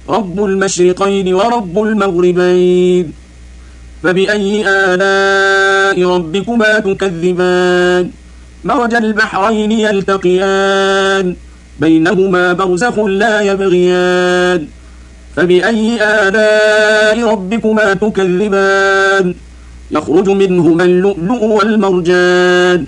رب المشرقين ورب المغربين فبأي آلاء ربكما تكذبان مرج البحرين يلتقيان بينهما برزخ لا يبغيان فبأي آلاء ربكما تكذبان يخرج منهما اللؤلؤ والمرجان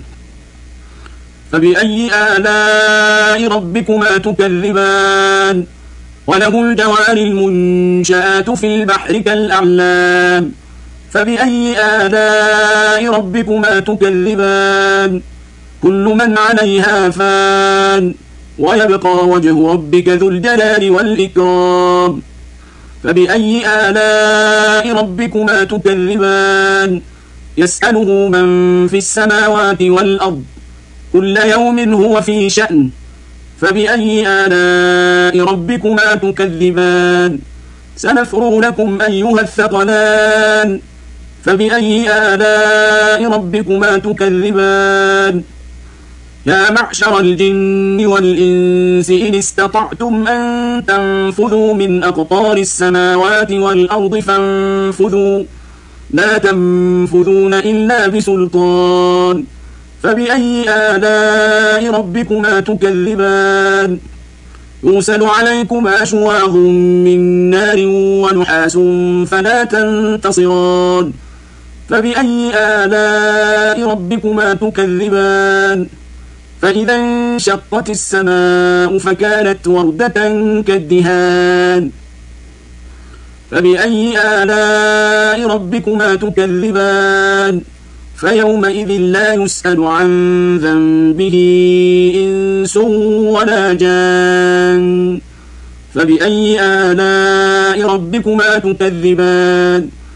فبأي آلاء ربكما تكذبان وله الجوار المنشآت في البحر كالأعلام فبأي آلاء ربكما تكذبان كل من عليها فان ويبقى وجه ربك ذو الجلال والإكرام فبأي آلاء ربكما تكذبان يسأله من في السماوات والأرض كل يوم هو في شأن فبأي آلاء ربكما تكذبان سنفرغ لكم أيها الثقلان فبأي آلاء ربكما تكذبان يا معشر الجن والإنس إن استطعتم أن تنفذوا من أقطار السماوات والأرض فانفذوا لا تنفذون إلا بسلطان فبأي آلاء ربكما تكذبان يرسل عليكما شواظ من نار ونحاس فلا تنتصران فبأي آلاء ربكما تكذبان فإذا انشقت السماء فكانت وردة كالدهان فبأي آلاء ربكما تكذبان فيومئذ لا يسأل عن ذنبه إنس ولا جان فبأي آلاء ربكما تكذبان